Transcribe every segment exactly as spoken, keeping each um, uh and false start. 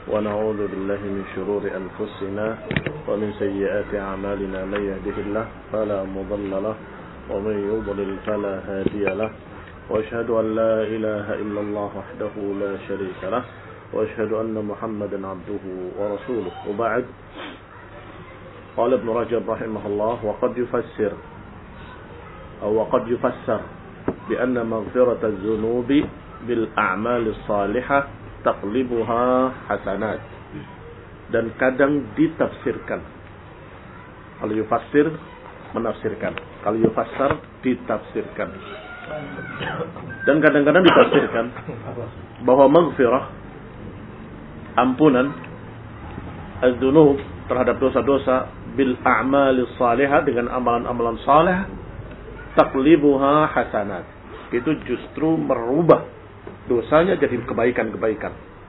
ونعوذ بالله من شرور أنفسنا ومن سيئات أعمالنا من يهده الله فلا مضل له ومن يضلل فلا هادي له وأشهد أن لا إله إلا الله وحده لا شريك له وأشهد أن محمدا عبده ورسوله وبعد. قال ابن رجب رحمه الله وقد يفسر أو وقد يفسر بأن مغفرة الذنوب بالأعمال الصالحة تقلبها حسنات, dan kadang ditafsirkan. Kalau yufassir menafsirkan, kalau yufassar ditafsirkan, dan kadang-kadang ditafsirkan bahwa maghfirah, ampunan az-dzunub terhadap dosa-dosa bil a'malis salihah, dengan amalan-amalan saleh, taqlibuha hasanat, itu justru merubah dosanya jadi kebaikan-kebaikan.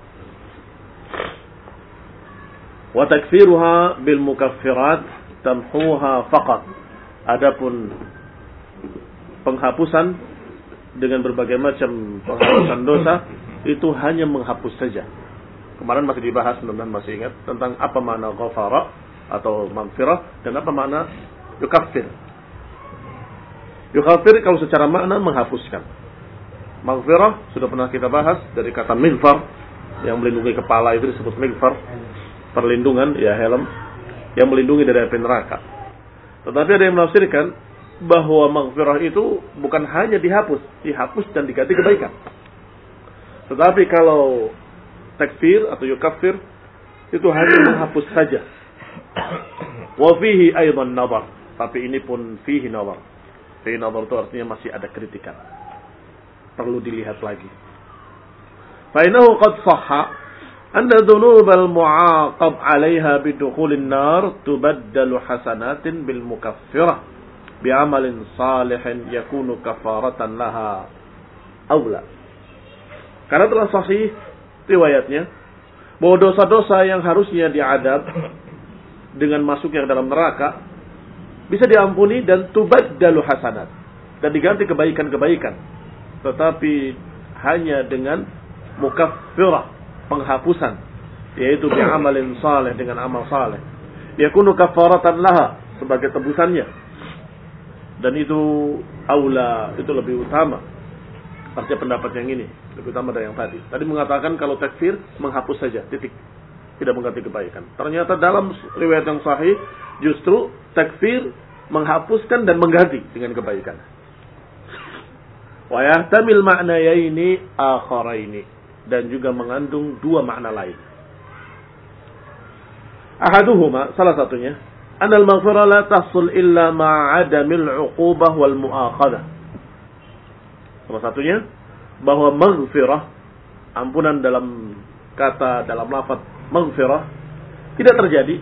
Wa takfiruha bil mukaffirat tamhuha faqat. Adapun penghapusan dengan berbagai macam penghapusan dosa itu hanya menghapus saja. Kemarin masih dibahas, teman-teman masih ingat tentang apa makna ghafara atau maghfirah dan apa makna yukaffir. Yukaffir kalau secara makna menghapuskan. Maghfirah sudah pernah kita bahas dari kata mighfar, yang melindungi kepala itu disebut mighfar, perlindungan, ya helm yang melindungi dari api neraka. Tetapi ada yang menafsirkan bahwa maghfirah itu bukan hanya dihapus, dihapus dan diganti kebaikan. Tetapi kalau takfir atau yukaffir itu hanya menghapus saja. Wa fihi aidan nazar, tapi ini pun fihi nazar. Fihi nazar itu artinya masih ada kritikan, perlu dilihat lagi. Fainahu qad sahha anna dzunubal mu'aqab 'alaiha bidukhulin nar tubaddalu hasanatin bil mukaffirah bi'amalin salihin yakunu kafaratan laha aula. Karena telah sahih riwayatnya bahwa dosa-dosa yang harusnya diadab dengan masuknya ke dalam neraka bisa diampuni dan tubaddalu hasanat, dan diganti kebaikan-kebaikan, tetapi hanya dengan mukaffirah, penghapusan, yaitu bi'amalin salih, dengan amal saleh, yakunu kafaratan laha, sebagai tebusannya, dan itu aula, itu lebih utama. Artinya pendapat yang ini lebih utama dari yang tadi. Tadi mengatakan kalau takfir menghapus saja, titik, tidak mengganti kebaikan. Ternyata dalam riwayat yang sahih justru takfir menghapuskan dan mengganti dengan kebaikan. Wa yahtamil ma'nayaini akharaini, dan juga mengandung dua makna lain. Ahaduhuma, salah satunya, anal maghfirah la tahsul illa ma'adamil 'uqubah wal mu'akhadah. Salah satunya bahwa maghfirah, ampunan dalam kata, dalam lafaz maghfirah, tidak terjadi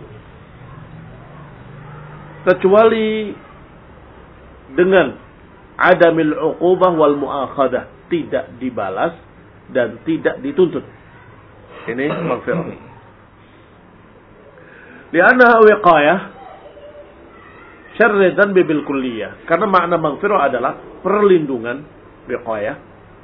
kecuali dengan adamil 'uqubah wal mu'akhadah, tidak dibalas dan tidak dituntut. Ini maghfirah. Li'annaha wiqayah syarri dzanbi bil kulliyah. Karena makna maghfirah adalah perlindungan, wiqayah,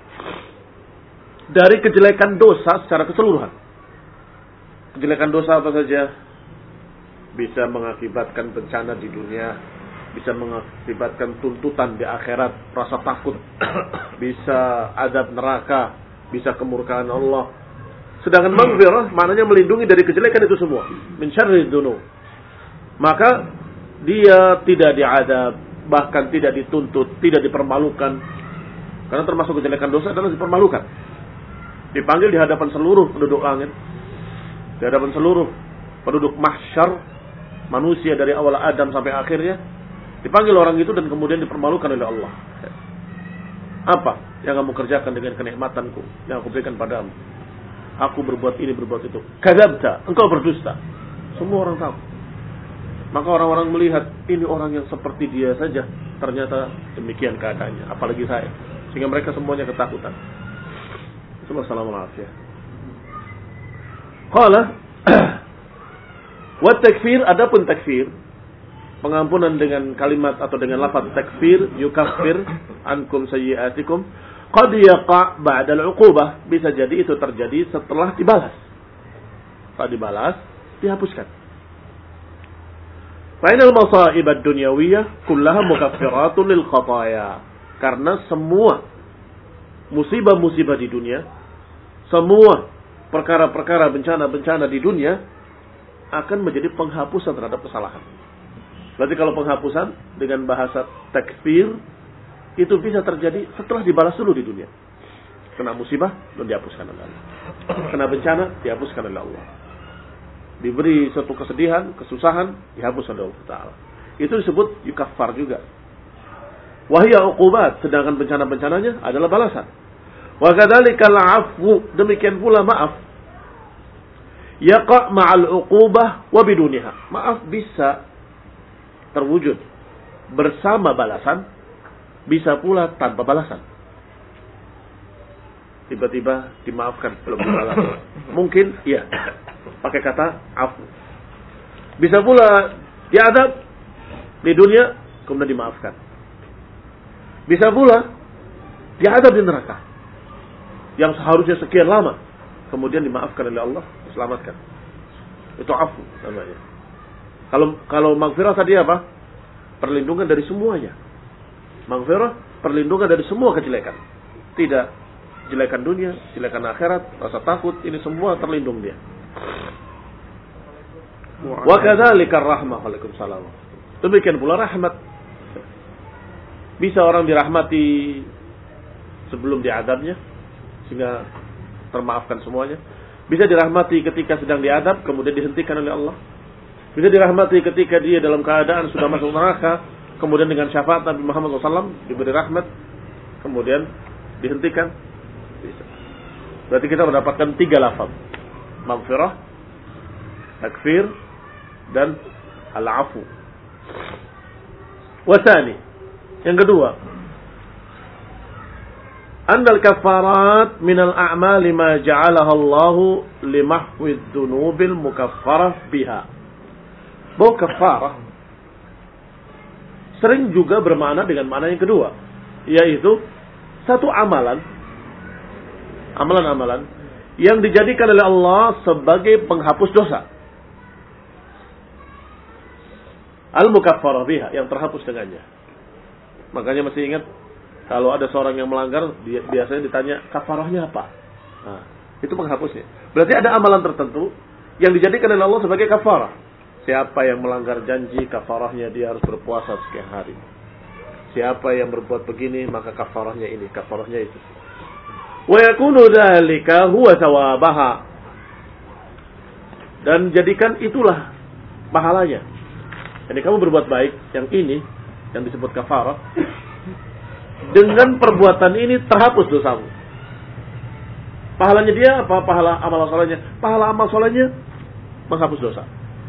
dari kejelekan dosa secara keseluruhan. Kejelekan dosa apa saja? Bisa mengakibatkan bencana di dunia, bisa mengakibatkan tuntutan di akhirat, rasa takut, bisa azab neraka, bisa kemurkaan Allah. Sedangkan maghfirah maknanya melindungi dari kejelekan itu semua, min syarri dzunub. Maka dia tidak diadab, bahkan tidak dituntut, tidak dipermalukan. Karena termasuk kejelekan dosa adalah dipermalukan. Dipanggil di hadapan seluruh penduduk langit, di hadapan seluruh penduduk mahsyar, manusia dari awal Adam sampai akhirnya, dipanggil orang itu dan kemudian dipermalukan oleh Allah. Apa yang kamu kerjakan dengan kenikmatanku yang aku berikan padamu? Aku berbuat ini, berbuat itu. Kadzabta, engkau berdusta. Semua orang tahu. Maka orang-orang melihat ini orang yang seperti dia saja, ternyata demikian keadaannya, apalagi saya. Sehingga mereka semuanya ketakutan. Assalamualaikum. Qala wa takfir, adapun takfir, pengampunan dengan kalimat atau dengan lafaz takfir, yukaffir ankum sayyi'atikum, qad yaqa' ba'da al-'uqubah, bisa jadi itu terjadi setelah dibalas. tak dibalas, dihapuskan. Fainal masa'ib ad-dunyawiyah kullaha mukaffiratun lil khataya. Karena semua musibah-musibah di dunia, semua perkara-perkara bencana-bencana di dunia akan menjadi penghapusan terhadap kesalahan. Berarti kalau penghapusan dengan bahasa takfir itu bisa terjadi setelah dibalas dulu di dunia. Kena musibah, belum dihapuskan oleh Allah. Kena bencana, dihapuskan oleh Allah. Diberi suatu kesedihan, kesusahan, dihapus oleh Allah Ta'ala. Itu disebut yukaffar juga. Wahia uqubat, sedangkan bencana-bencananya adalah balasan. Wa kadzalikal 'afwu, demikian pula maaf. Yaqa' ma'al uqubah wa biduniha. Maaf bisa terwujud bersama balasan, bisa pula tanpa balasan. Tiba-tiba dimaafkan, belum dibalas. Mungkin iya, pakai kata afu. Bisa pula diadab di dunia, kemudian dimaafkan. Bisa pula diadab di neraka, yang seharusnya sekian lama, kemudian dimaafkan oleh Allah, diselamatkan. Itu afu namanya. Kalau kalau maghfirah tadi apa? Perlindungan dari semuanya. Maghfirah, perlindungan dari semua kejelekan. Tidak jelekan dunia, jelekan akhirat, rasa takut, ini semua terlindung dia. Wa kadzalika rahmah. Waalaikumsalam. Demikian pula rahmat. Bisa orang dirahmati sebelum diadabnya, sehingga termaafkan semuanya. Bisa dirahmati ketika sedang diadab, kemudian dihentikan oleh Allah. Bisa dirahmati ketika dia dalam keadaan sudah masuk neraka, kemudian dengan syafaat Nabi Muhammad shallallahu alaihi wasallam diberi rahmat, kemudian dihentikan. Bisa. Berarti kita mendapatkan tiga lafaz: maghfirah, takfir, dan al-afu. Wasani, yang kedua, annal kafarat minal a'mali ma ja'alaha Allahu limahwid dunubil mukaffarah biha. Bahwa kafarah sering juga bermakna dengan makna yang kedua, yaitu satu amalan amalan-amalan yang dijadikan oleh Allah sebagai penghapus dosa. Al-mukaffarah biha, yang terhapus dengannya. Makanya masih ingat, kalau ada seorang yang melanggar, dia, biasanya ditanya, kafarahnya apa? Nah, itu penghapusnya. Berarti ada amalan tertentu yang dijadikan oleh Allah sebagai kafarah. Siapa yang melanggar janji, kafarahnya dia harus berpuasa sekian hari. Siapa yang berbuat begini, maka kafarahnya ini, kafarahnya itu. Wa yakunu dzalika huwa thawabaha. Dan jadikan itulah pahalanya. Jadi kamu berbuat baik, yang ini yang disebut kafarah, dengan perbuatan ini terhapus dosamu. Pahalanya dia apa? Pahala amal solehnya. Pahala amal solehnya menghapus dosa.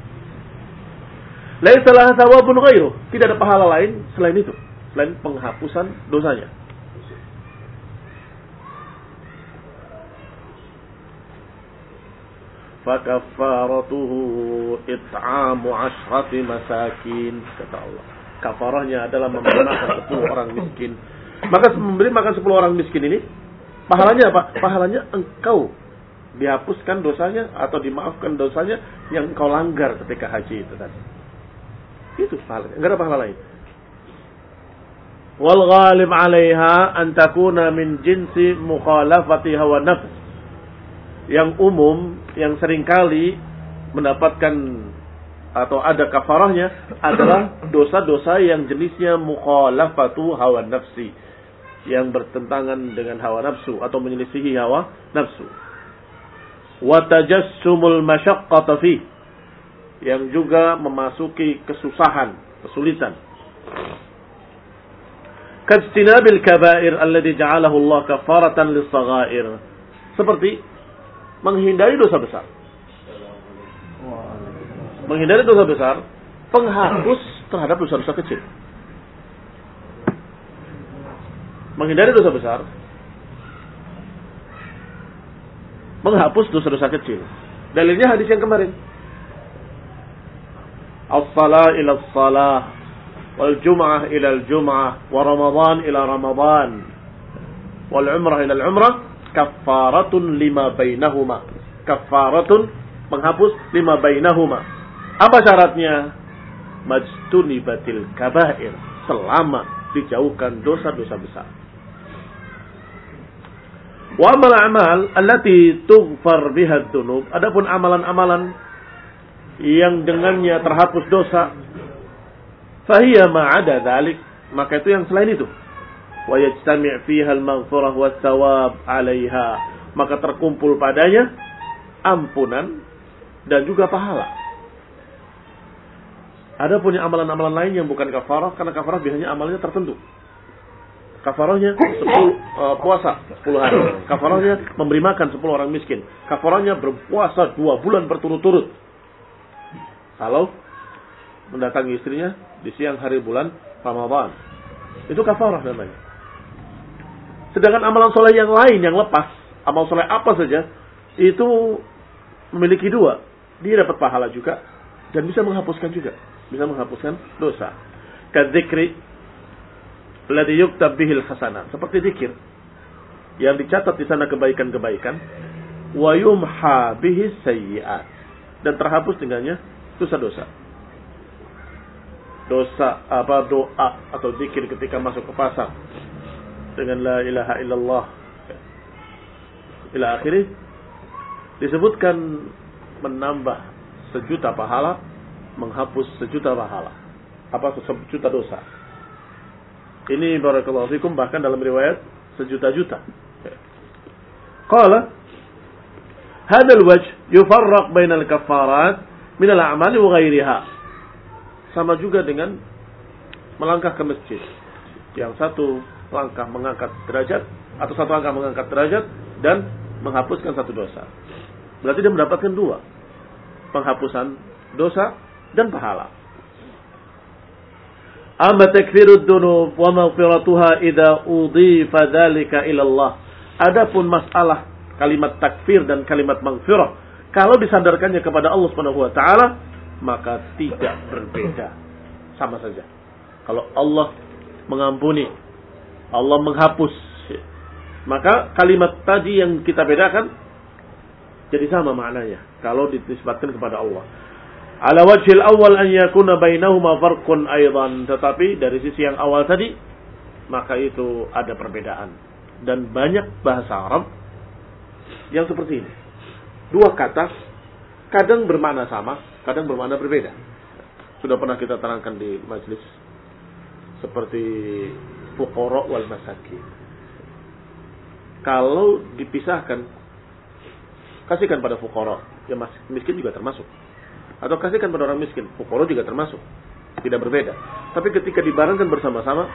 Laisa laha thawabun ghairu. Tidak ada pahala lain selain itu, selain penghapusan dosanya. Fakaffaratuhu it'amu ashrati masakin, kata Allah. Kafarahnya adalah memberi makan sepuluh orang miskin. Maka memberi makan sepuluh orang miskin ini pahalanya apa? Pahalanya engkau dihapuskan dosanya atau dimaafkan dosanya yang engkau langgar ketika haji itu tadi. Itu pahalanya, enggak ada pahala lain. Wal ghalib 'alaiha an takuna min jinsi mukhalafati hawa nafs. Yang umum, yang seringkali mendapatkan atau ada kafarahnya adalah dosa-dosa yang jenisnya mukhalafatu hawa nafsi, yang bertentangan dengan hawa nafsu atau menyelisihi hawa nafsu. Wa tajassumul masyaqqata fi, yang juga memasuki kesusahan, kesulitan. Kajtinabil kaba'ir alladhi ja'alahu Allah kafaratan lis-saghair. Seperti menghindari dosa besar. Menghindari dosa besar penghapus terhadap dosa-dosa kecil. Menghindari dosa besar menghapus dosa-dosa kecil. Dalilnya hadis yang kemarin. As-salah ila as-salah, wal jum'ah ila al-jum'ah, wa ramadan ila ramadan, wal umrah ila al-umrah, kaffaratun lima bainahuma. Kaffaratun menghapus lima bainahuma. Apa syaratnya? Majtunibatil kabair, selama dijauhkan dosa-dosa besar. Wa amal amal allati tughfar biha dzunub, adapun amalan-amalan yang dengannya terhapus dosa, fahiya ma'ada dzalik, maka itu yang selain itu. Wa yajtami' fiha al-maghfirah was thawab 'alaiha, maka terkumpul padanya ampunan dan juga pahala. Ada punya amalan-amalan lain yang bukan kafarah, karena kafarah biasanya amalnya tertentu. Kafarahnya sepuluh uh, puasa sepuluh hari. Kafarahnya memberi makan sepuluh orang miskin. Kafarahnya berpuasa dua bulan berturut-turut. Kalau mendatangi istrinya di siang hari bulan Ramadan. Itu kafarah namanya. Sedangkan amalan soleh yang lain yang lepas, amal soleh apa saja, itu memiliki dua. Dia dapat pahala juga dan bisa menghapuskan juga. Bisa menghapuskan dosa. Kadzikri alladhi yuktab bihil hasanat. Seperti zikir yang dicatat di sana kebaikan-kebaikan, wa yumha bihi sayyi'at, dan terhapus dengannya dosa-dosa. Dosa apa doa atau zikir ketika masuk ke pasar dengan la ilaha illallah ila akhirih disebutkan menambah sejuta pahala, menghapus sejuta pahala, apa sejuta dosa. Ini barakallahu fikum bahkan dalam riwayat sejuta-juta. Qala hadzal wajh yufarraq bainal kaffarat min al-a'mali wa ghairiha. Sama juga dengan melangkah ke masjid. Yang satu langkah mengangkat derajat atau satu langkah mengangkat derajat dan menghapuskan satu dosa. Berarti dia mendapatkan dua, penghapusan dosa dan pahala. Amma takfirud dunub wa maghfiratuha idza udhifa dzalika ila Allah. Adapun masalah kalimat takfir dan kalimat maghfirah, kalau disandarkannya kepada Allah Subhanahu wa taala, maka tidak berbeda. Sama saja. Kalau Allah mengampuni, Allah menghapus, maka kalimat tadi yang kita bedakan jadi sama maknanya kalau dinisbatkan kepada Allah. Ala wajhil awal an yakuna bainahuma farqun aidan, tetapi dari sisi yang awal tadi maka itu ada perbedaan dan banyak bahasa Arab yang seperti ini. Dua kata kadang bermakna sama, kadang bermakna berbeda. Sudah pernah kita terangkan di majelis seperti fuqara wal masakin. Kalau dipisahkan, kasihkan pada fuqara, ya miskin juga termasuk. Atau kasihkan pada orang miskin, fuqara juga termasuk. Tidak berbeda. Tapi ketika dibarengkan bersama-sama,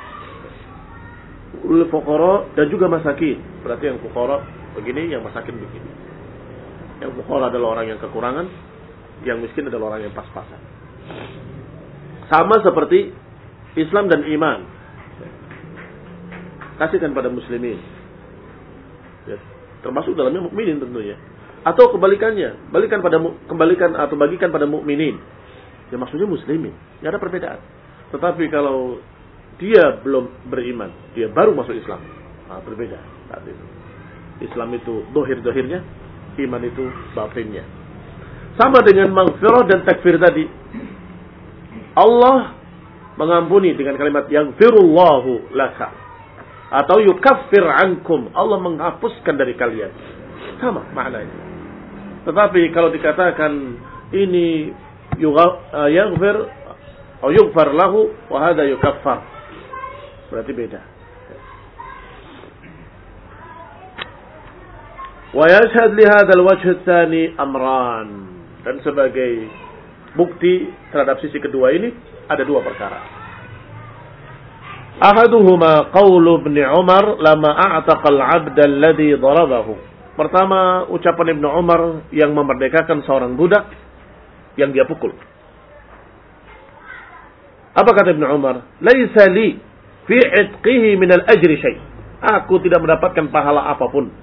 fuqara dan juga masakin, berarti yang fuqara begini, yang masakin begini. Yang fuqara adalah orang yang kekurangan, yang miskin adalah orang yang pas-pasan. Sama seperti Islam dan iman. Kasihkan pada muslimin. Ya, termasuk dalamnya mukminin tentunya. Atau kebalikannya, balikan pada kembalikan atau bagikan pada mukminin. Ya maksudnya muslimin. Ya ada perbedaan. Tetapi kalau dia belum beriman, dia baru masuk Islam, nah, berbeda saat itu. Islam itu dohir-dohirnya, iman itu batinnya. Sama dengan maghfirah dan takfir tadi. Allah mengampuni dengan kalimat yaghfirullahu laka, atau yukaffir ankum, Allah menghapuskan dari kalian. Sama maknanya. Tetapi kalau dikatakan ini yaghfir atau yughfar lahu wa hadha yukaffar, berarti beda. Wa yashhad li hadzal wajh tsani amran, dan sebagai bukti terhadap sisi kedua ini ada dua perkara. Ahaduhuma qaulu Ibnu Umar lama a'taqa al-'abd alladhi darabahu. Pertama, ucapan Ibnu Umar yang memerdekakan seorang budak yang dia pukul. Apa kata Ibnu Umar? Laisa li fi 'itqihi min al-ajri syai'. Aku tidak mendapatkan pahala apapun.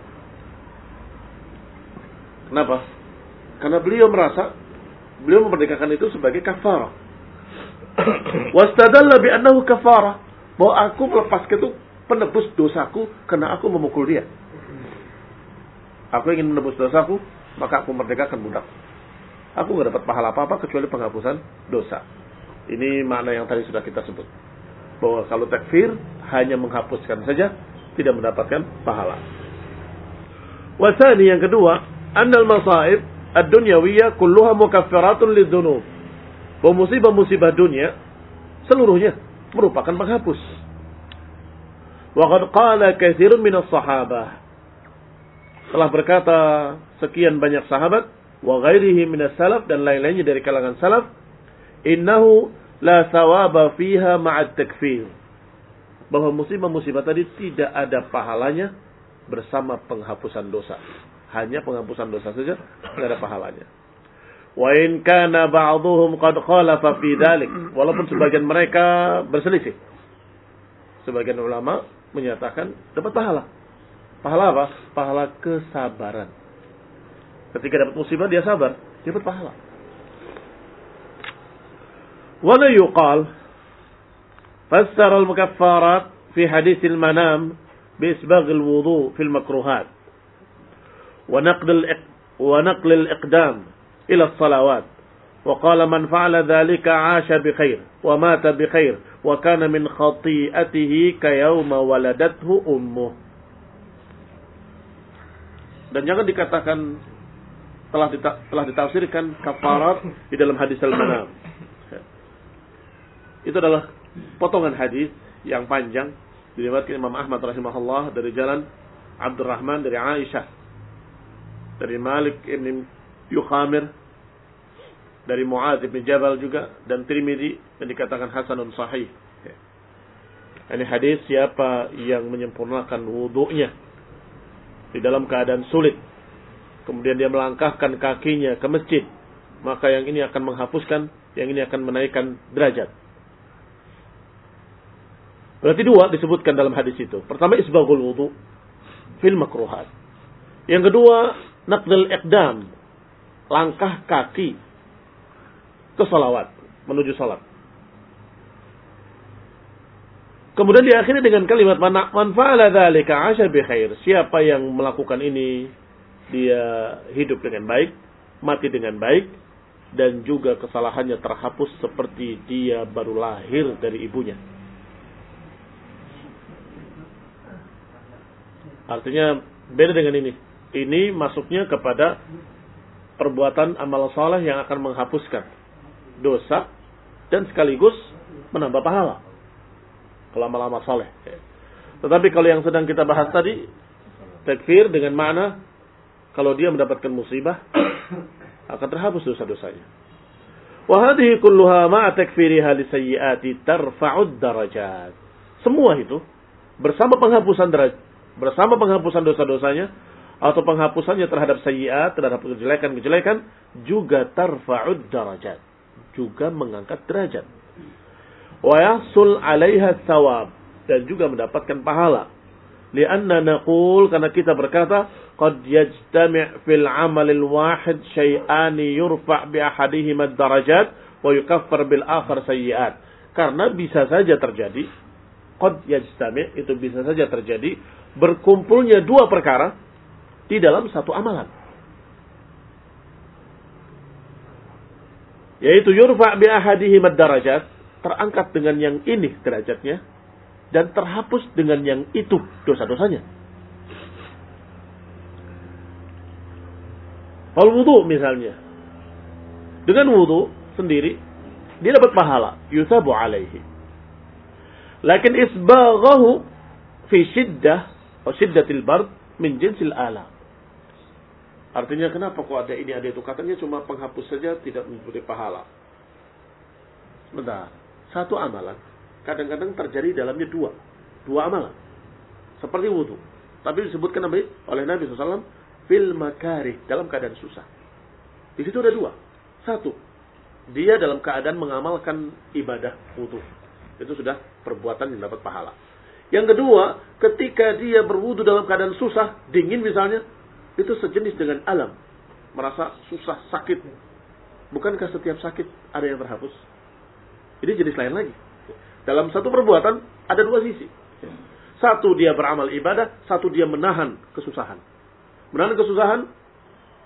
Kenapa? Karena beliau merasa beliau memerdekakan itu sebagai kafarah. Wastadalla bi annahu kafarah, bahwa aku melepaskan itu penebus dosaku karena aku memukul dia. Aku ingin menebus dosaku maka aku merdekakan budak. Aku nggak dapat pahala apa-apa kecuali penghapusan dosa. Ini makna yang tadi sudah kita sebut. Bahwa kalau takfir hanya menghapuskan saja, tidak mendapatkan pahala. Wasani yang kedua, annal masaib ad-dunyawiyah kulluha mukaffiratun lidhunub. Bahwa musibah-musibah dunia seluruhnya merupakan penghapus. Wa qad qala katsirun minas sahabah. Telah berkata sekian banyak sahabat wa ghairihi minas salaf dan lain-lainnya dari kalangan salaf, innahu la thawaba fiha ma'at takfir. Bahwa musibah-musibah tadi tidak ada pahalanya bersama penghapusan dosa. Hanya penghapusan dosa saja, tidak ada pahalanya. Wa in kana ba'dhuhum qad khalafa fi dzalik, walaupun sebagian mereka berselisih. Sebagian ulama menyatakan dapat pahala. Pahala apa? Pahala kesabaran. Ketika dapat musibah dia sabar, dia dapat pahala. Wala yuqal fassara al-mukaffarat fi hadits al-manam bi isbagh al-wudu' fi al-makruhat wa naqd al wa naql al-iqdam ila as-salawat wa qala man fa'ala dhalika 'asha bi khair wa mata bi khair wa kana min khati'atihi ka yawma waladathu ummuh. Dan jangan dikatakan telah dita, telah ditafsirkan kafarat di dalam hadis al-manam. Itu adalah potongan hadis yang panjang diriwayatkan Imam Ahmad rahimahullah dari jalan Abdurrahman dari Aisyah, dari Malik ibn Yukhamir, dari Mu'adz bin Jabal juga, dan Tirmidzi yang dikatakan hasanun sahih. Ini hadis siapa yang menyempurnakan wudunya di dalam keadaan sulit, kemudian dia melangkahkan kakinya ke masjid, maka yang ini akan menghapuskan, yang ini akan menaikkan derajat. Berarti dua disebutkan dalam hadis itu. Pertama isbaghul wudu fil makruhat. Yang kedua naqdul iqdam, langkah kaki ke salawat, menuju salat. Kemudian diakhiri dengan kalimat man fa'ala dzalika 'asha bi khair. Siapa yang melakukan ini dia hidup dengan baik, mati dengan baik, dan juga kesalahannya terhapus seperti dia baru lahir dari ibunya. Artinya beda dengan ini. Ini masuknya kepada perbuatan amal saleh yang akan menghapuskan dosa dan sekaligus menambah pahala. Kalau amal-amal saleh. Tetapi kalau yang sedang kita bahas tadi, takfir dengan makna kalau dia mendapatkan musibah akan terhapus dosa-dosanya. Wa hadhihi kulluha ma'a takfiriha li sayyiati tarfa'ud darajat. Semua itu bersama penghapusan derajat, bersama penghapusan dosa-dosanya atau penghapusannya terhadap sayyiat, terhadap kejelekan-kejelekan, juga tarfa'ud darajat, juga mengangkat derajat. Wa yahsul 'alaiha thawab, dan juga mendapatkan pahala. Lianna naqul, karena kita berkata qad yajtami' fil 'amalil wahid syai'an yurfa' bi ahadihima ad-darajat wa yukaffar bil akhar sayyi'at. Karena bisa saja terjadi, qad yajtami' itu bisa saja terjadi berkumpulnya dua perkara di dalam satu amalan. Yaitu yurfa' bi ahadihima ad-darajat, terangkat dengan yang ini derajatnya dan terhapus dengan yang itu dosa-dosanya. Al wudu misalnya, dengan wudu sendiri dia dapat pahala, yusabu alaihi. Lakin isbaghahu fi shiddah atau shiddatil bard min jinsil alam. Artinya kenapa kok ada ini ada itu? Katanya cuma penghapus saja tidak memberi pahala. Sebentar, satu amalan kadang-kadang terjadi dalamnya dua, dua amalan. Seperti wudu, tapi disebutkan oleh Nabi shallallahu alaihi wasallam fil makarih, dalam keadaan susah. Di situ ada dua. Satu, dia dalam keadaan mengamalkan ibadah wudu. Itu sudah perbuatan yang dapat pahala. Yang kedua, ketika dia berwudu dalam keadaan susah, dingin misalnya, itu sejenis dengan alam. Merasa susah, sakit. Bukankah setiap sakit ada yang terhapus? Ini jenis lain lagi. Dalam satu perbuatan ada dua sisi. Satu dia beramal ibadah, satu dia menahan kesusahan. Menahan kesusahan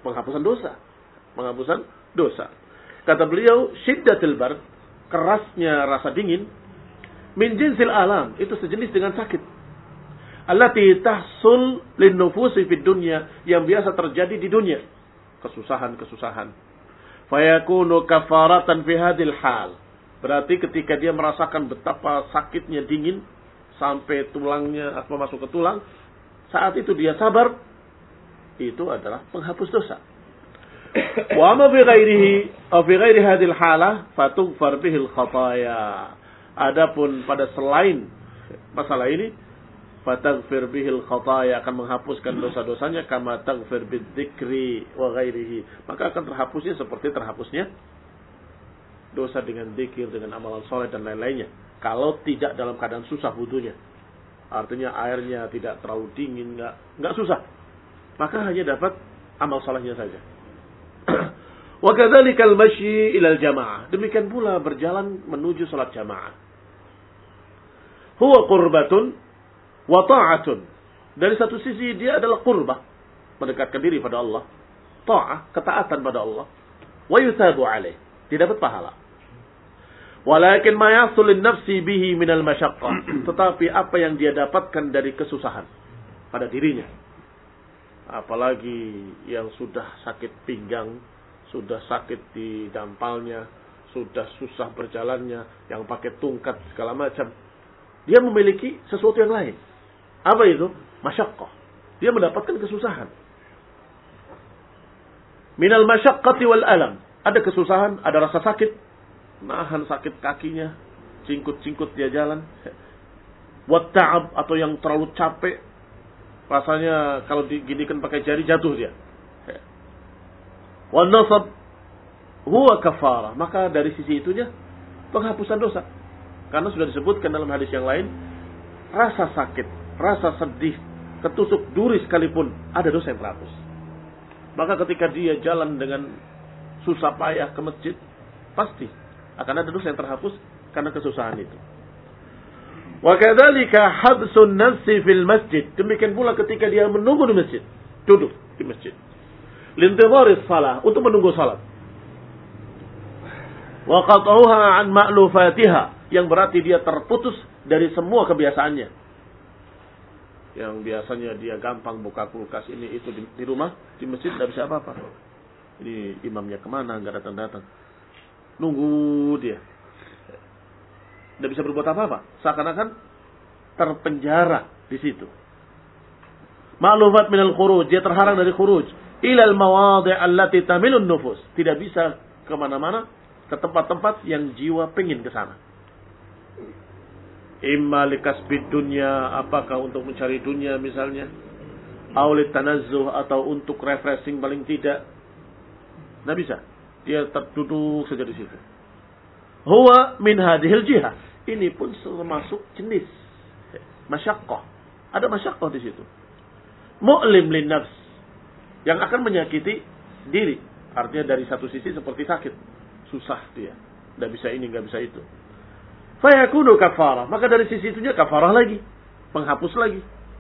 penghapusan dosa. Penghapusan dosa. Kata beliau, syiddatul bard, kerasnya rasa dingin, min jinsil alam, itu sejenis dengan sakit. Allati tahsul lin nufusi fid dunya, yang biasa terjadi di dunia. Kesusahan-kesusahan. Fayakunu kafaratan fi hadhil hal. Berarti ketika dia merasakan betapa sakitnya dingin sampai tulangnya atau masuk ke tulang, saat itu dia sabar, itu adalah penghapus dosa. Wa ma fi ghairihi aw fi ghairi hadhil halah fatughfar bihil khataya. Adapun pada selain masalah ini, fataghfir bihil khataya, akan menghapuskan dosa-dosanya kama taghfir bidzikri wa ghairihi. Maka akan terhapusnya seperti terhapusnya dosa dengan zikir, dengan amalan soleh dan lain-lainnya. Kalau tidak dalam keadaan susah wudunya. Artinya airnya tidak terlalu dingin, enggak enggak susah. Maka hanya dapat amal solehnya saja. Wa kadzalikal masyi ilal jamaah. Demikian pula berjalan menuju salat jamaah. Huwa qurbatun wa ta'atun. Dari satu sisi dia adalah qurbah, mendekatkan diri pada Allah. Ta'ah, ketaatan pada Allah. Wa yusabu alaih, tidak dapat pahala. Walakin ma yasul nafsi bihi minal masyaqqah. Tetapi apa yang dia dapatkan dari kesusahan pada dirinya. Apalagi yang sudah sakit pinggang, sudah sakit di dampalnya, sudah susah berjalannya, yang pakai tungkat segala macam. Dia memiliki sesuatu yang lain. Apa itu? Masyaqqah. Dia mendapatkan kesusahan. Minal masyaqqati wal alam. Ada kesusahan, ada rasa sakit. Nahan sakit kakinya, cingkut-cingkut dia jalan. Wat ta'ab, atau yang terlalu capek. Rasanya kalau diginikan pakai jari jatuh dia. Wan nasab huwa kafarah. Maka dari sisi itunya penghapusan dosa. Karena sudah disebutkan dalam hadis yang lain, rasa sakit, rasa sedih, ketusuk duri sekalipun ada dosa yang terhapus. Maka ketika dia jalan dengan susah payah ke masjid, pasti akan ada dosa yang terhapus karena kesusahan itu. Wa kadzalika habsun nafsi fil masjid. Demikian pula ketika dia menunggu di masjid, duduk di masjid. Lintidharis salah, untuk menunggu salat. Wa qat'uha an ma'lufatiha, yang berarti dia terputus dari semua kebiasaannya. Yang biasanya dia gampang buka kulkas ini itu di, di rumah, di masjid tidak bisa apa-apa. Ini imamnya kemana, nggak datang-datang. Nunggu dia. Tidak bisa berbuat apa-apa. Seakan-akan terpenjara di situ. Ma'lufat minal khuruj, dia terhalang dari khuruj. Ilal mawadhi' allati tamilun nufus. Tidak bisa kemana-mana, ke tempat-tempat yang jiwa pengen ke sana. Imma likasbid dunya, apakah untuk mencari dunia misalnya. Aulit tanazzuh, atau untuk refreshing paling tidak. Tidak bisa. Dia terduduk saja di situ. Huwa min hadhil jihah. Ini pun termasuk jenis masyaqqah. Ada masyaqqah di situ. Mu'lim lin nafs, yang akan menyakiti diri. Artinya dari satu sisi seperti sakit, susah dia, tidak bisa ini, nggak bisa itu. Fayakunu kafarah, maka dari sisi itunya kafarah lagi, penghapus lagi.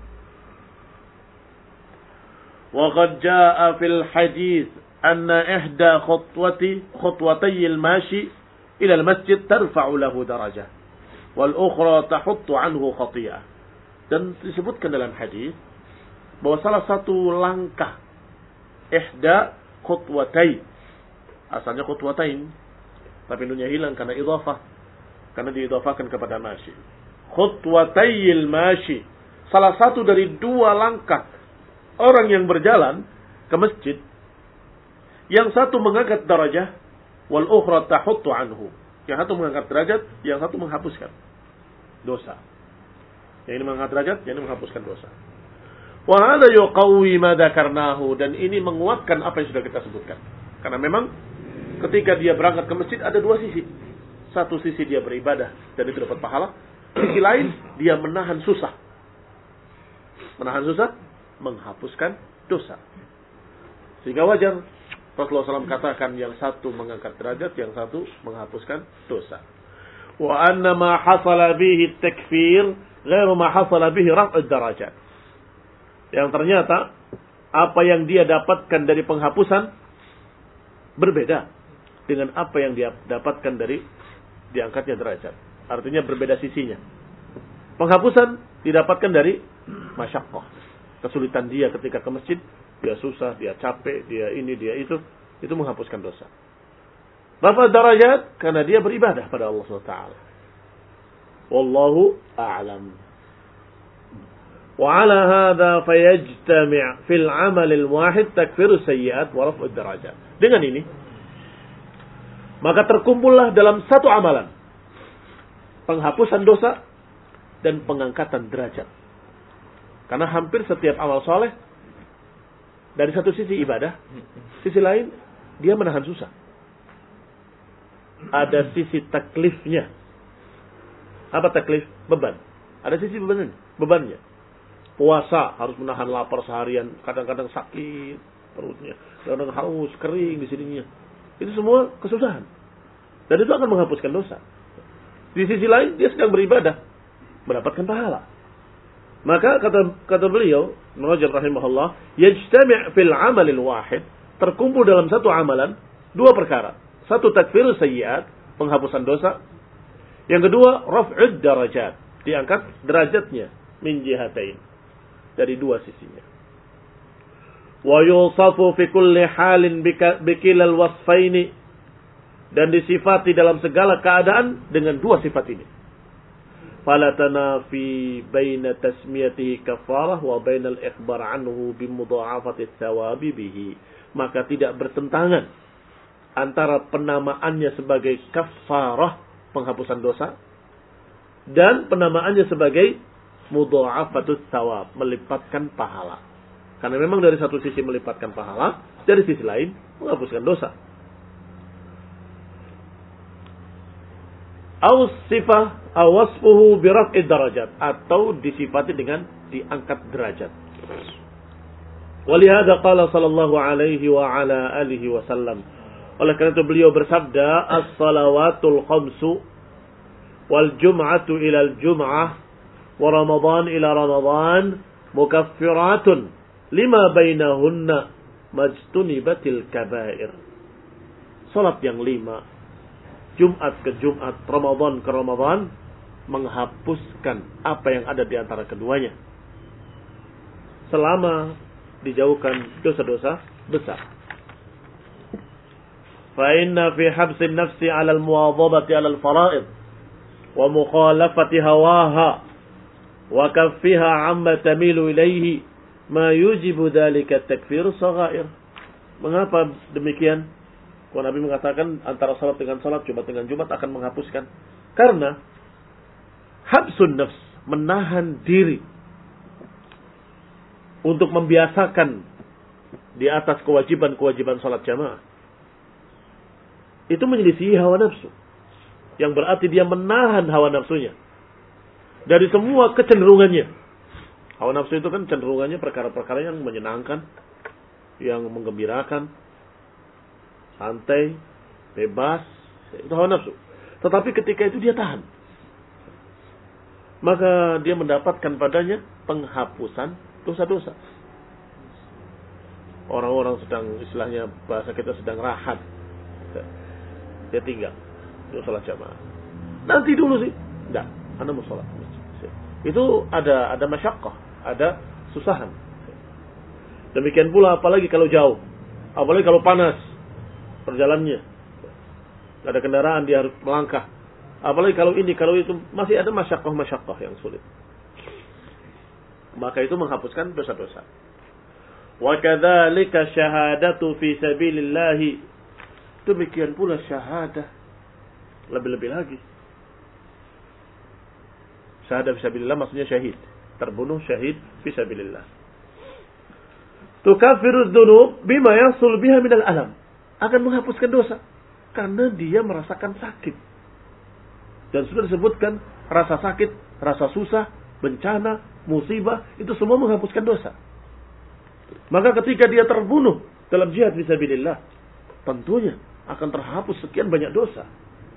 Wa qad jaa fil hadits anna ihda khutwati khutwatayil mashi ila al-masjid tarfa'u lahu darajah wal ukhra tahuttu anhu khati'ah. Dan disebutkan dalam hadis bahwa salah satu langkah ihda khutwatai, asalnya khutwatain, tapi nunnya hilang karena idhafah, karena diidhafahkan kepada mashi. Khutwatayil mashi, salah satu dari dua langkah orang yang berjalan ke masjid. Yang satu mengangkat darajah, wal ukhra tahuttu anhu. Yang satu mengangkat derajat, yang satu menghapuskan dosa. Yang ini mengangkat derajat, yang ini menghapuskan dosa. Wa hadha yuqawwi ma dzakarnahu, dan ini menguatkan apa yang sudah kita sebutkan. Karena memang ketika dia berangkat ke masjid ada dua sisi. Satu sisi dia beribadah dan itu dapat pahala. Sisi lain dia menahan susah. Menahan susah menghapuskan dosa. Sehingga wajar Rasulullah shallallahu alaihi wasallam katakan yang satu mengangkat derajat, yang satu menghapuskan dosa. Wa anna ma hasala bihi takfir ghairu ma hasala bihi raf'ud darajat. Yang ternyata apa yang dia dapatkan dari penghapusan berbeda dengan apa yang dia dapatkan dari diangkatnya derajat. Artinya berbeda sisinya. Penghapusan didapatkan dari masyaqqah. Kesulitan dia ketika ke masjid, dia susah, dia capek, dia ini, dia itu. Itu menghapuskan dosa. Rafa darajat karena dia beribadah pada Allah subhanahu wa taala. Wallahu a'lam. Wa 'ala hadha fayajtami' fil 'amal al-wahid takfiru sayyi'at wa raf'u darajat. Dengan ini maka terkumpullah dalam satu amalan penghapusan dosa dan pengangkatan derajat. Karena hampir setiap amal soleh dari satu sisi ibadah, sisi lain dia menahan susah. Ada sisi taklifnya. Apa taklif? Beban. Ada sisi beban, bebannya. Puasa harus menahan lapar seharian, kadang-kadang sakit perutnya, kadang-kadang haus, kering di sininya. Itu semua kesusahan. Dan itu akan menghapuskan dosa. Di sisi lain dia sedang beribadah, mendapatkan pahala. Maka kata kata beliau, Rajab rahimahullah, yajtami' fil 'amalil wahid, terkumpul dalam satu amalan dua perkara. Satu takfirus sayyi'at, penghapusan dosa. Yang kedua raf'ud darajat, diangkat derajatnya min jihatain, dari dua sisinya. Wa yusafu fi kulli halin bikilal wasfaini, dan disifati dalam segala keadaan dengan dua sifat ini. Fala tanafi baina tasmiyatihi kafarah wa baina al-ikhbar anhu bimudha'afati thawabi bihi. Maka tidak bertentangan antara penamaannya sebagai kafarah, penghapusan dosa, dan penamaannya sebagai mudha'afatut thawab, melipatkan pahala. Karena memang dari satu sisi melipatkan pahala, dari sisi lain menghapuskan dosa. Aw sifah aw wasfuhu bi raf'i darajat, atau disifati dengan diangkat derajat. Walihada qala sallallahu alaihi wa ala alihi wasallam. Oleh karena itu beliau bersabda, as-salawatul khamsu wal jum'atu ila al-jum'ah wa ramadan ila ramadan mukaffiratun lima bainahunna majtunibatil kabair. Salat yang lima, Jumat ke Jumat, Ramadan ke Ramadan, menghapuskan apa yang ada di antara keduanya, selama dijauhkan dosa-dosa besar. Fa inna fi habsin nafsi 'ala al-muwadhabati 'ala al-fara'id wa mukhalafati hawaha wa kaffiha 'amma tamilu ilayhi ma yujibu dhalika takfir saghair. Mengapa demikian? Kalau Nabi mengatakan antara salat dengan salat, Jumat dengan Jumat akan menghapuskan. Karena habsun nafs, menahan diri untuk membiasakan di atas kewajiban-kewajiban salat jamaah, itu menyelisihi hawa nafsu. Yang berarti dia menahan hawa nafsunya dari semua kecenderungannya. Hawa nafsu itu kan cenderungannya perkara-perkara yang menyenangkan, yang menggembirakan, santai, bebas, itu hawa nafsu. Tetapi ketika itu dia tahan, maka dia mendapatkan padanya penghapusan dosa-dosa. Orang-orang sedang, istilahnya bahasa kita sedang rahat, dia tinggal, dia salat jamaah. Nanti dulu sih, enggak, anda mau salat. Itu ada ada masyaqqah, ada susahan. Demikian pula apalagi kalau jauh, apalagi kalau panas perjalanannya, ada kendaraan dia harus melangkah. Apalagi kalau ini, kalau itu, masih ada masyaqqah-masyaqqah yang sulit. Maka itu menghapuskan dosa-dosa. Wa kadzalika syahadatu fi sabilillah. Demikian pula syahadah, lebih-lebih lagi. Syahadah fi sabilillah maksudnya syahid, terbunuh syahid fi sabilillah. Tukaffiru dzunub bima yasul biha minal alam. Akan menghapuskan dosa karena dia merasakan sakit. Dan sudah disebutkan rasa sakit, rasa susah, bencana, musibah, itu semua menghapuskan dosa. Maka ketika dia terbunuh dalam jihad fisabilillah, tentunya akan terhapus sekian banyak dosa.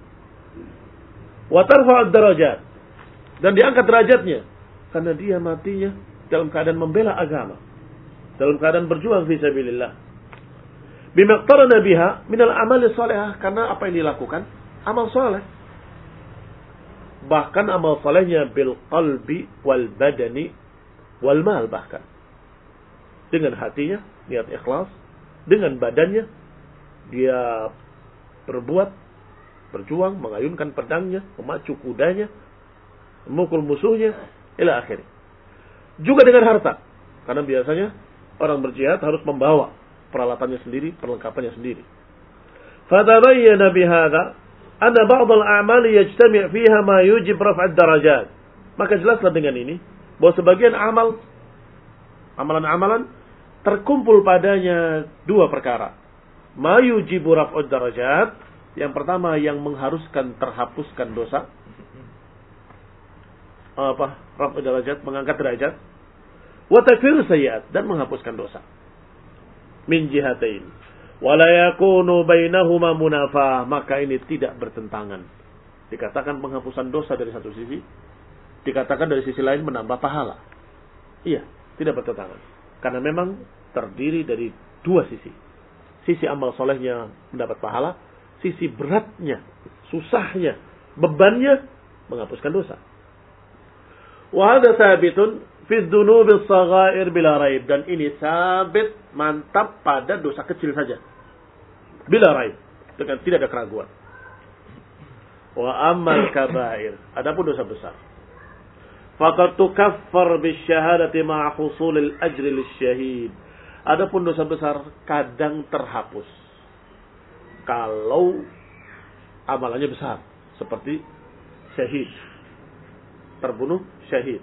Wa tarfa'ud darajat, dan diangkat derajatnya karena dia matinya dalam keadaan membela agama. dalam keadaan berjuang fi sabilillah. Bimaqtarana biha minal amali salihah, karena apa yang dilakukan amal saleh. Bahkan amal salehnya bil qalbi wal badani wal mal, bahkan dengan hatinya niat ikhlas, dengan badannya dia berbuat, berjuang, mengayunkan pedangnya, memacu kudanya, memukul musuhnya, ila akhir. Juga dengan harta, karena biasanya orang berjihad harus membawa peralatannya sendiri, perlengkapannya sendiri. Fatabayyana bihadza anna ba'd al-a'mal yajtami' fiha ma yujib raf' ad-darajat. Maka jelaslah dengan ini bahwa sebagian amal, amalan-amalan terkumpul padanya dua perkara. Ma yujibu raf' ad-darajat, yang pertama yang mengharuskan terhapuskan dosa. Apa? Raf' ad-darajat, mengangkat derajat. Wa takfir sayyi'at, dan menghapuskan dosa. Min jihatain. Wala yakunu bainahuma munafah, maka ini tidak bertentangan. Dikatakan penghapusan dosa dari satu sisi, dikatakan dari sisi lain menambah pahala. Iya, tidak bertentangan. Karena memang terdiri dari dua sisi. Sisi amal solehnya mendapat pahala, sisi beratnya, susahnya, bebannya menghapuskan dosa. Wa hadza thabitun fi dzunubil saghair bila raib, dan ini sabit, mantap pada dosa kecil saja. Bila raib, dengan tidak ada keraguan. Wa ammal kabair, adapun dosa besar, faqad tukaffar bisyahadati ma'a husulil ajri lisyahid. Adapun dosa besar kadang terhapus kalau amalannya besar, seperti syahid, terbunuh syahid.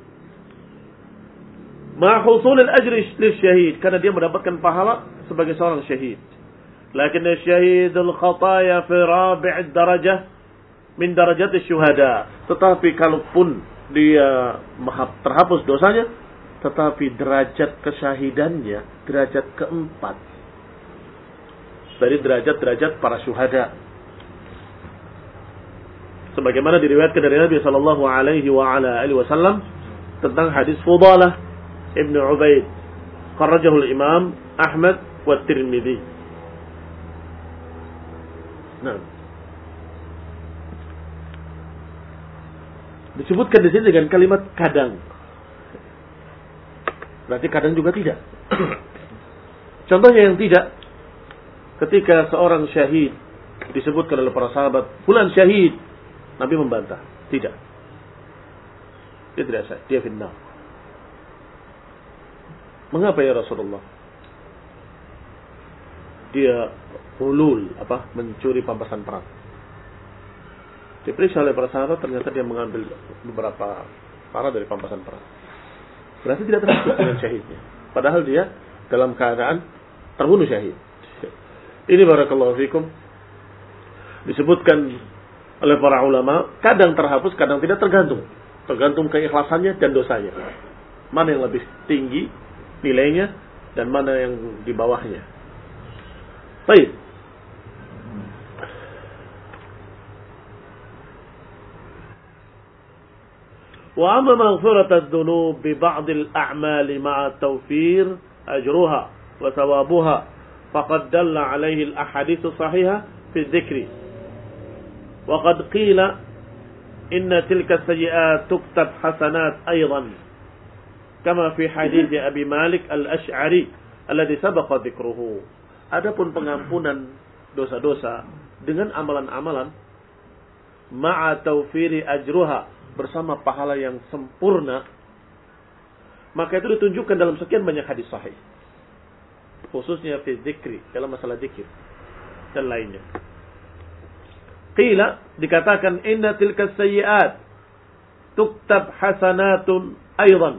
Ma husulil ajri lisyahid, karena dia mendapatkan pahala sebagai seorang syahid. Lakin syahidul khataya fi rabi' darajah min darajat syuhada. Tetapi kalaupun dia terhapus dosanya, tetapi derajat kesyahidannya derajat keempat dari derajat-derajat para syuhada. Sebagaimana diriwayatkan dari Nabi sallallahu alaihi wa ala alihi wasallam tentang hadis Fudalah Ibn Ubaid, kharrajahu al-Imam Ahmad wa Tirmidzi. Nah, disebutkan di sini dengan kalimat kadang. Berarti kadang juga tidak. Contohnya yang tidak, ketika seorang syahid disebutkan oleh para sahabat, fulan syahid, Nabi membantah, tidak. Dia tidak sah, dia finnar. Mengapa ya Rasulullah? Dia hulul, apa? Mencuri pampasan perang. Diperiksa oleh para sahabat, ternyata dia mengambil beberapa para dari pampasan perang. Berarti tidak termasuk dengan syahidnya. Padahal dia dalam keadaan terbunuh syahid. Ini barakallahu fikum disebutkan oleh para ulama, kadang terhapus, kadang tidak, tergantung. Tergantung keikhlasannya dan dosanya. Mana yang lebih tinggi nilainya dan mana yang di bawahnya. Baik. Wa amma maghfirat adz-dzunub bi ba'd al-a'mal ma'a tawfir ajruha wa thawabuha faqad dalla 'alayhi al-ahadits as-sahihah fi adh-dhikri. Wa qad qila inna tilka as-sayyi'at tuktab hasanat aydan kama fi hadits Abi Malik al-Asy'ari alladhi sabaqa dzikruhu. Adapun pengampunan dosa-dosa dengan amalan-amalan ma'a tawfiri ajruha, bersama pahala yang sempurna, maka itu ditunjukkan dalam sekian banyak hadis sahih, khususnya fi dzikri, dalam masalah dzikir dan lainnya. Qila, dikatakan inna tilka sayyi'at tuktab hasanatun aydan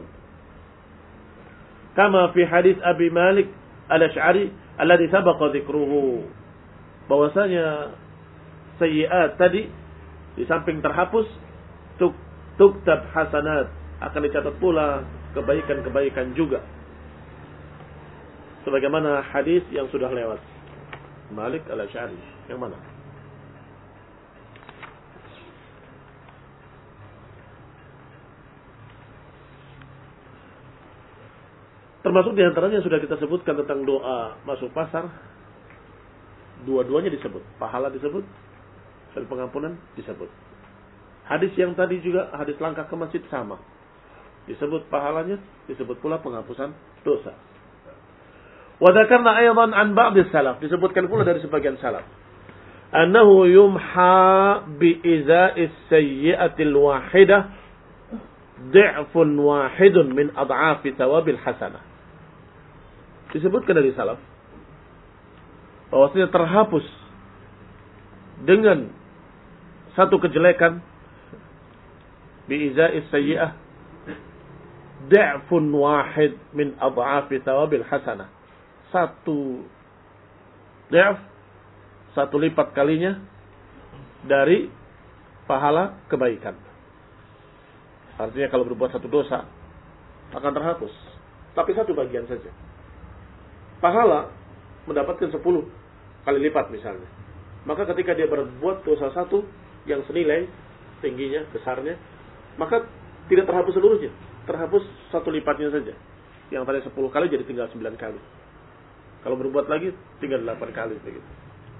kama fi hadis Abi Malik al-Asy'ari alladhi sabaqa dzikruhu, bahwasanya sayyi'at tadi di samping terhapus, tuk tuktab hasanat, akan dicatat pula kebaikan-kebaikan juga, sebagaimana hadis yang sudah lewat. Malik al-Asy'ari yang mana? Termasuk diantaranya sudah kita sebutkan tentang doa masuk pasar. Dua-duanya disebut. Pahala disebut. Dan pengampunan disebut. Hadis yang tadi juga, hadis langkah ke masjid sama. Disebut pahalanya, disebut pula penghapusan dosa. Wa dzakarna aidan an ba'd salaf. Disebutkan pula dari sebagian salaf. Annahu yumha bi iza'is sayyi'atil wahidah di'fun wahidun min ad'afi thawabil hasanah. Disebutkan dari salaf bahwasanya terhapus dengan satu kejelekan biiza'is sayyi'ah di'fun wahid min ad'afi thawabil hasanah. Satu di'f, satu lipat kalinya dari pahala kebaikan. Artinya kalau berbuat satu dosa akan terhapus, tapi satu bagian saja. Pahala mendapatkan sepuluh kali lipat misalnya. Maka ketika dia berbuat dosa satu yang senilai tingginya, besarnya, maka tidak terhapus seluruhnya. Terhapus satu lipatnya saja. Yang tadi sepuluh kali jadi tinggal sembilan kali. Kalau berbuat lagi tinggal delapan kali begitu.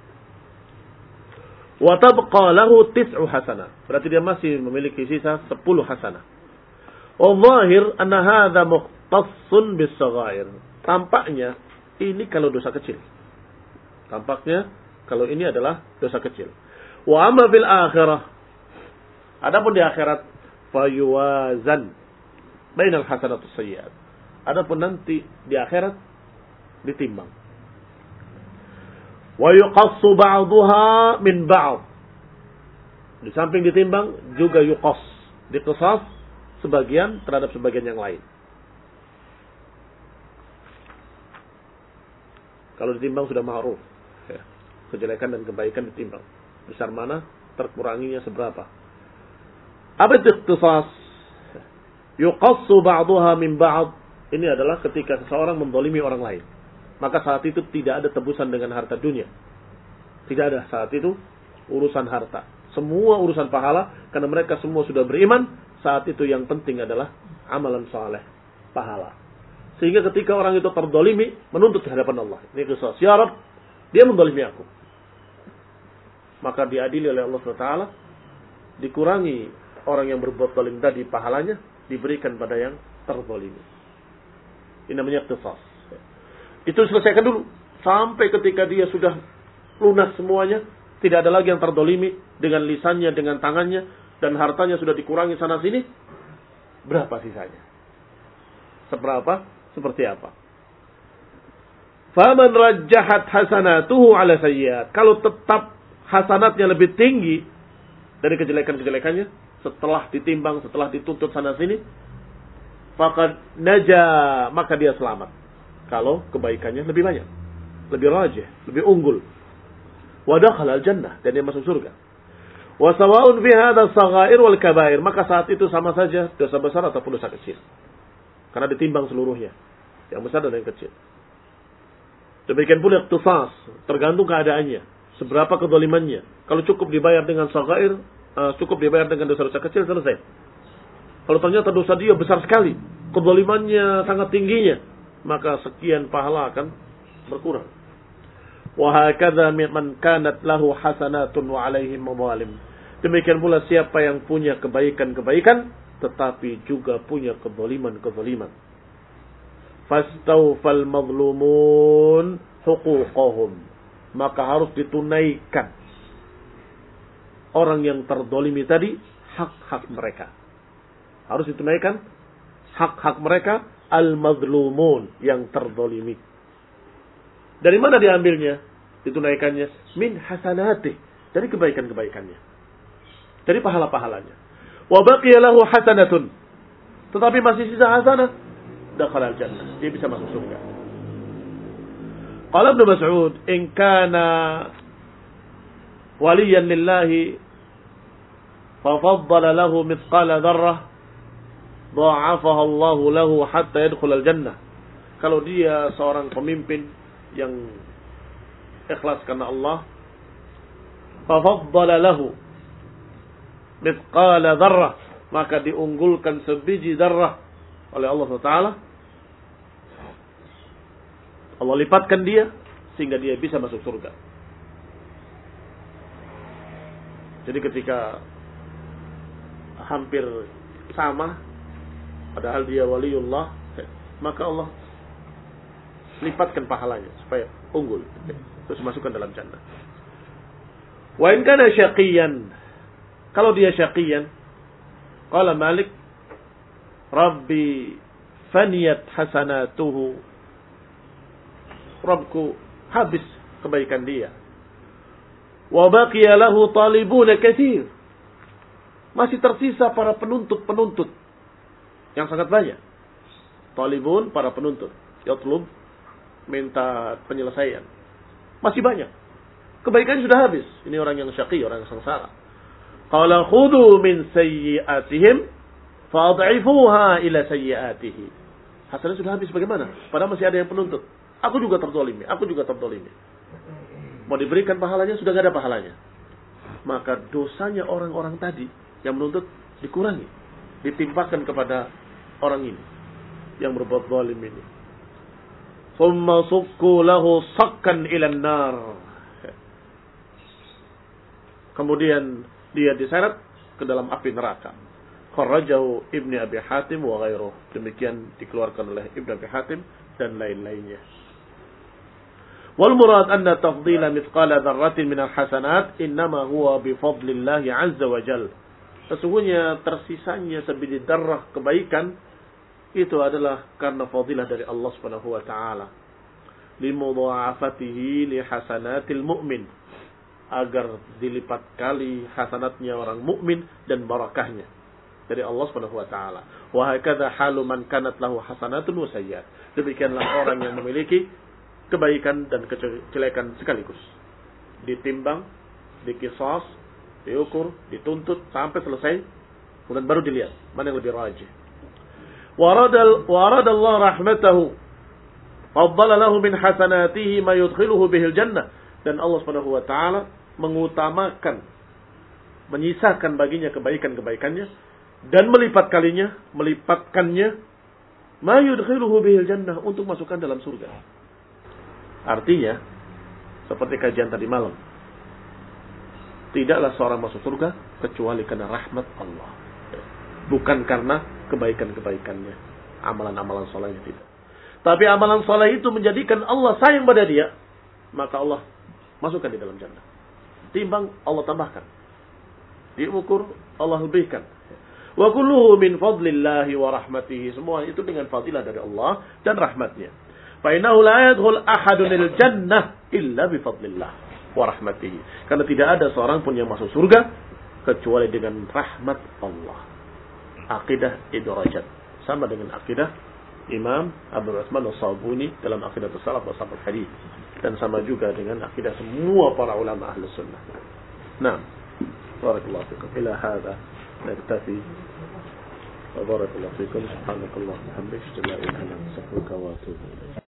Wa tabqa lahu tis'u hasanah. Berarti dia masih memiliki sisa sepuluh hasanah. Wa dhahir anna hadha mukhtassun bis-saghair. Tampaknya ini kalau dosa kecil. Tampaknya kalau ini adalah dosa kecil. Wa amma fil akhirah. Adapun di akhirat fayuwazan bainal hasanat was sayyi'at. Adapun nanti di akhirat ditimbang. Wa yuqassu ba'daha min ba'd. Di samping ditimbang juga yuqass, diqisas sebagian terhadap sebagian yang lain. Kalau ditimbang sudah ma'ruf. Ya. Kejelekan dan kebaikan ditimbang. Besar mana, terkuranginya seberapa. Apa itu ikhtisas? Yuqassu ba'daha min ba'd. Ini adalah ketika seseorang mendolimi orang lain. Maka saat itu tidak ada tebusan dengan harta dunia. Tidak ada saat itu urusan harta. Semua urusan pahala. Karena mereka semua sudah beriman. Saat itu yang penting adalah amalan saleh, pahala. Sehingga ketika orang itu terdolimi, menuntut di hadapan Allah. Ini kisah. Ya Rabb, dia mendolimi aku. Maka diadili oleh Allah subhanahu wa taala. Dikurangi orang yang berbuat dolim tadi pahalanya. Diberikan pada yang terdolimi. Ini namanya qisas. Itu selesaikan dulu. Sampai ketika dia sudah lunas semuanya. Tidak ada lagi yang terdolimi. Dengan lisannya, dengan tangannya. Dan hartanya sudah dikurangi sana sini. Berapa sisanya? Seberapa? Seperti apa? Faman rajjahat hasanatuhu ala sayyiat. Kalau tetap hasanatnya lebih tinggi dari kejelekan-kejelekannya, setelah ditimbang, setelah dituntut sana sini, faqad naja, maka dia selamat. Kalau kebaikannya lebih banyak, lebih rajih, lebih unggul. Wa dakhala al-jannah, dan dia masuk surga. Wa sawa'un fi hadha as-saghair wal kabair, maka saat itu sama saja dosa besar ataupun dosa kecil. Karena ditimbang seluruhnya. Yang besar dan yang kecil. Demikian pula ikhtisas. Tergantung keadaannya. Seberapa kedolimannya. Kalau cukup dibayar dengan saghair, uh, cukup dibayar dengan dosa-dosa kecil, selesai. Kalau ternyata dosa dia besar sekali, kedolimannya sangat tingginya, maka sekian pahala akan berkurang. Wa hakadha man kanat lahu hasanatun wa alaihim mazalim. Demikian pula siapa yang punya kebaikan-kebaikan, tetapi juga punya kedoliman-kedoliman. Fastawfal mazlumun huquqahum. Maka harus ditunaikan orang yang terdolimi tadi hak-hak mereka. Harus ditunaikan hak-hak mereka al-mazlumun yang terdolimi. Dari mana diambilnya? Ditunaikannya min hasanatih, dari kebaikan-kebaikannya, dari pahala-pahalanya. Wa baqiya lahu hasanatun, tetapi masih sisa hasanah, dakhala al-jannah, dia bisa masuk surga. Qala Ibnu Mas'ud, in kana waliyan lillahi fa faddala lahu mithqala dzarrah dha'afaha Allah lahu hatta yadkhul al-jannah. Kalau dia seorang pemimpin yang ikhlas karena Allah, fa faddala lahu mithqala dzarrah, maka diunggulkan sebiji dzarrah oleh Allah subhanahu wa taala, Allah lipatkan dia sehingga dia bisa masuk surga. Jadi ketika hampir sama, padahal dia waliullah, maka Allah lipatkan pahalanya supaya unggul, terus masukkan dalam jannah. Wa in kana syaqiyan, kalau dia syaqiyan, qala Malik, Rabbi faniyat hasanatuhu, Rabbku habis kebaikan dia. Wa baqiya lahu talibuna katsir, masih tersisa para penuntut-penuntut yang sangat banyak. Talibun, para penuntut. Yatlub, minta penyelesaian. Masih banyak. Kebaikan sudah habis. Ini orang yang syaqi, orang yang sengsara. Qala khudhu min sayyi'atihim fa'ad'ifuha ila sayyi'atihi. Hasanah sudah habis, bagaimana? Padahal masih ada yang penuntut. Aku juga terzalimi, aku juga terzalimi. Mau diberikan pahalanya, sudah tidak ada pahalanya. Maka dosanya orang-orang tadi yang menuntut dikurangi, ditimpakan kepada orang ini yang berbuat zalim ini. Thumma sukku lahu sakkan ilan nar. Kemudian dia diseret ke dalam api neraka. Kharrajahu Ibnu Abi Hatim wa ghairuh. Demikian dikeluarkan oleh Ibnu Abi Hatim dan lain-lainnya. Wal murad anna tafdila mithqala dzarratin min al-hasanat innama huwa bi fadlillah azza wa jalla. Sesungguhnya tersisanya sebiji darah kebaikan itu adalah karena fadilah dari Allah Subhanahu wa taala. Limudha'afatihi li hasanatil mu'min, agar dilipat kali hasanatnya orang mukmin dan barakahnya dari Allah Subhanahu wa taala. Wa hakadha halu man kanat lahu hasanatun wa sayyi'at. Demikianlah orang yang memiliki kebaikan dan kejelekan sekaligus. Ditimbang, dikisas, diukur, dituntut sampai selesai, kemudian baru dilihat mana yang lebih rajih. Waradal waradallahu rahmatahu, faddala lahu min hasanatihi ma yudkhiluhu bihil jannah. Dan Allah Subhanahu wa taala mengutamakan, menyisakan baginya kebaikan-kebaikannya dan melipat kalinya, melipatkannya ma yudkhiluhu bihil jannah, untuk masukkan dalam surga. Artinya, seperti kajian tadi malam, tidaklah seorang masuk surga kecuali karena rahmat Allah, bukan karena kebaikan-kebaikannya, amalan-amalan solehnya, tidak. Tapi amalan soleh itu menjadikan Allah sayang pada dia, maka Allah masukkan di dalam jannah. Timbang, Allah tambahkan. Diukur, Allah lebihkan. Wa kulluhu min fadlillahi wa rahmatihi. Semua itu dengan fadilah dari Allah dan rahmatnya. Fa innahu la yadkhul ahadun al jannah illa bi fadlillah wa rahmatihi. Karena tidak ada seorang pun yang masuk surga kecuali dengan rahmat Allah. Aqidah idrajat, sama dengan aqidah Imam Abu Utsman As-Sabuni dalam aqidah as-salaf wa salaf hadis, dan sama juga dengan aqidah semua para ulama ahli sunnah. Nah, barakallahu fikum. Ila hadza naktafi. Wa barakallahu fikum. Subhanakallah wa bihamdika, la ilaha illa anta, astaghfiruka wa atubu ilaik.